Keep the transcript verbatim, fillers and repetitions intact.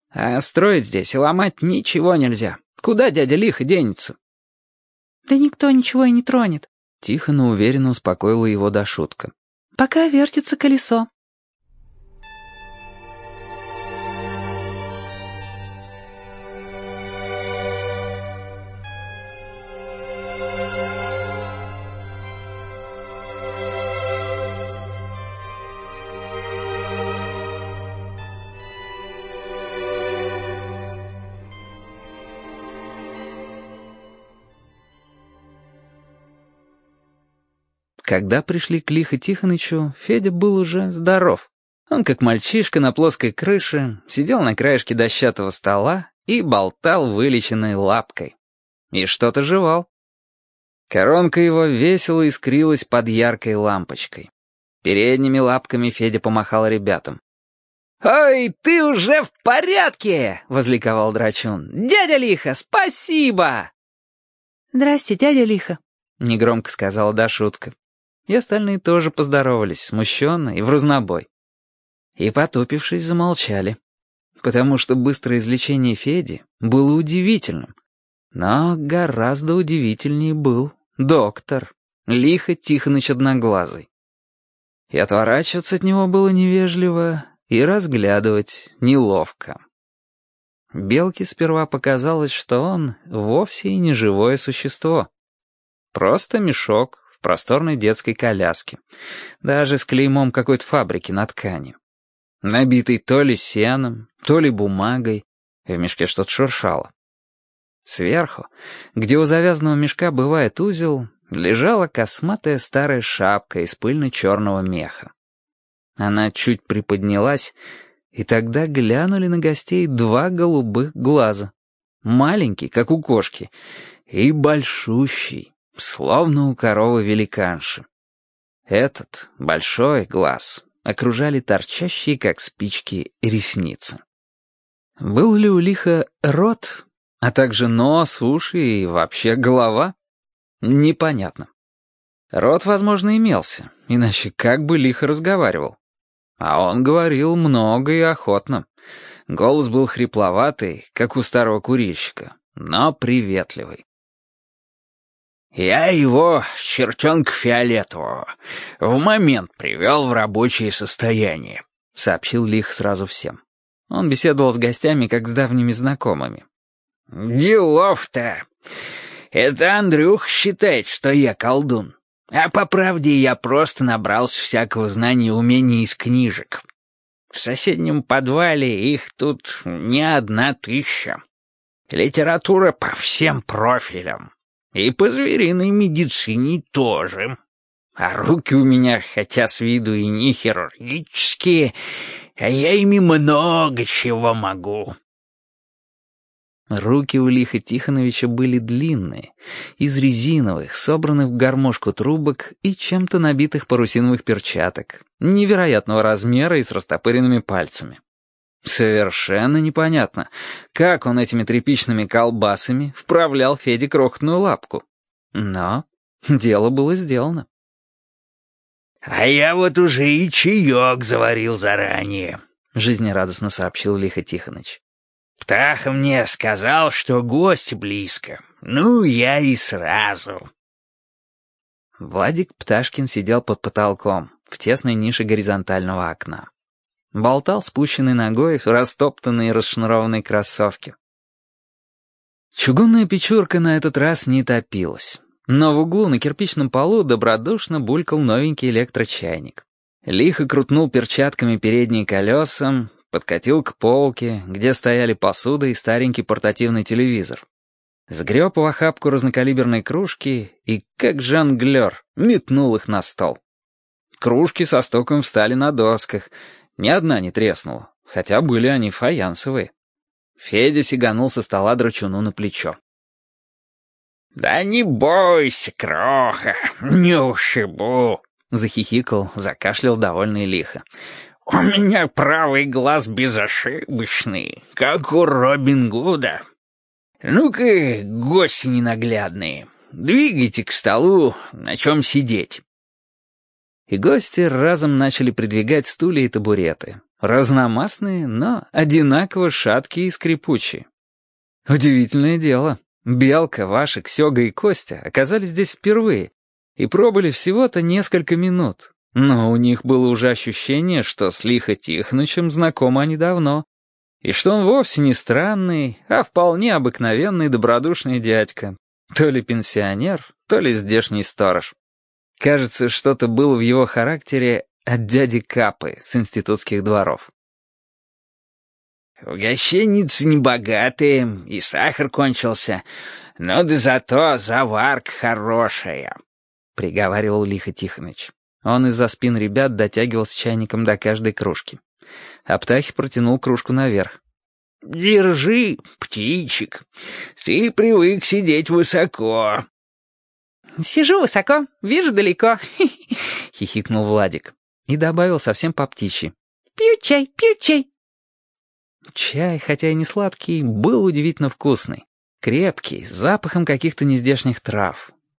А строить здесь и ломать ничего нельзя. Куда дядя Лиха денется?» «Да никто ничего и не тронет», — тихо, но уверенно успокоила его Дашутка. «пока вертится колесо». Когда пришли к Лихе Тихонычу, Федя был уже здоров. Он, как мальчишка на плоской крыше, сидел на краешке дощатого стола и болтал вылеченной лапкой. И что-то жевал. Коронка его весело искрилась под яркой лампочкой. Передними лапками Федя помахал ребятам. «Ой, ты уже в порядке!» — возликовал Драчун. «Дядя Лиха, спасибо!» «Здрасте, дядя Лиха», — негромко сказала Дашутка. И остальные тоже поздоровались, смущенно и вразнобой. И, потупившись, замолчали. Потому что быстрое излечение Феди было удивительным. Но гораздо удивительнее был доктор, Лиха Тихоныч Одноглазый. И отворачиваться от него было невежливо, и разглядывать неловко. Белке сперва показалось, что он вовсе и не живое существо. Просто мешок в просторной детской коляске, даже с клеймом какой-то фабрики на ткани. Набитый то ли сеном, то ли бумагой, в мешке что-то шуршало. Сверху, где у завязанного мешка бывает узел, лежала косматая старая шапка из пыльно-черного меха. Она чуть приподнялась, и тогда глянули на гостей два голубых глаза. Маленький, как у кошки, и большущий, словно у коровы-великанши. Этот большой глаз окружали торчащие, как спички, ресницы. Был ли у Лиха рот, а также нос, уши и вообще голова? Непонятно. Рот, возможно, имелся, иначе как бы Лиха разговаривал? А он говорил много и охотно. Голос был хрипловатый, как у старого курильщика, но приветливый. «Я его, чертенка фиолетового, в момент привел в рабочее состояние», — сообщил Лих сразу всем. Он беседовал с гостями, как с давними знакомыми. «Делов-то! Это Андрюх считает, что я колдун. А по правде я просто набрался всякого знания и умений из книжек. В соседнем подвале их тут не одна тысяча. Литература по всем профилям. И по звериной медицине тоже. А руки у меня, хотя с виду и не хирургические, а я ими много чего могу». Руки у Лиха Тихоновича были длинные, из резиновых, собранных в гармошку трубок и чем-то набитых парусиновых перчаток, невероятного размера и с растопыренными пальцами. Совершенно непонятно, как он этими тряпичными колбасами вправлял Феде крохотную лапку. Но дело было сделано. «А я вот уже и чаек заварил заранее», — жизнерадостно сообщил Лиха Тихоныч. «Птаха мне сказал, что гость близко. Ну, я и сразу». Владик Пташкин сидел под потолком, в тесной нише горизонтального окна. Болтал спущенной ногой в растоптанной и расшнурованной кроссовке. Чугунная печурка на этот раз не топилась, но в углу на кирпичном полу добродушно булькал новенький электрочайник. Лихо крутнул перчатками передние колеса, подкатил к полке, где стояли посуда и старенький портативный телевизор. Сгреб в охапку разнокалиберной кружки и, как жонглер, метнул их на стол. Кружки со стуком встали на досках, ни одна не треснула, хотя были они фаянсовые. Федя сиганул со стола Драчуну на плечо. «Да не бойся, кроха, не ушибу», — захихикал, закашлял довольный Лиха. «У меня правый глаз безошибочный, как у Робин Гуда. Ну-ка, гости ненаглядные, двигайте к столу, на чем сидеть». И гости разом начали придвигать стулья и табуреты. Разномастные, но одинаково шаткие и скрипучие. Удивительное дело. Белка, Вашек, Сёга и Костя оказались здесь впервые и пробыли всего-то несколько минут. Но у них было уже ощущение, что с Лихо Тихонычем знакомы они давно, и что он вовсе не странный, а вполне обыкновенный добродушный дядька. То ли пенсионер, то ли здешний сторож. Кажется, что-то было в его характере от дяди Капы с институтских дворов. «Угощенницы небогатые, и сахар кончился, но да зато заварка хорошая», — приговаривал Лихо Тихоныч. Он из-за спин ребят дотягивался чайником до каждой кружки. А Птахи протянул кружку наверх. «Держи, птичек, ты привык сидеть высоко». «Сижу высоко, вижу далеко», — хихикнул Владик. И добавил совсем по птичьи. «Пью чай, пью чай». Чай, хотя и не сладкий, был удивительно вкусный. Крепкий, с запахом каких-то нездешних трав.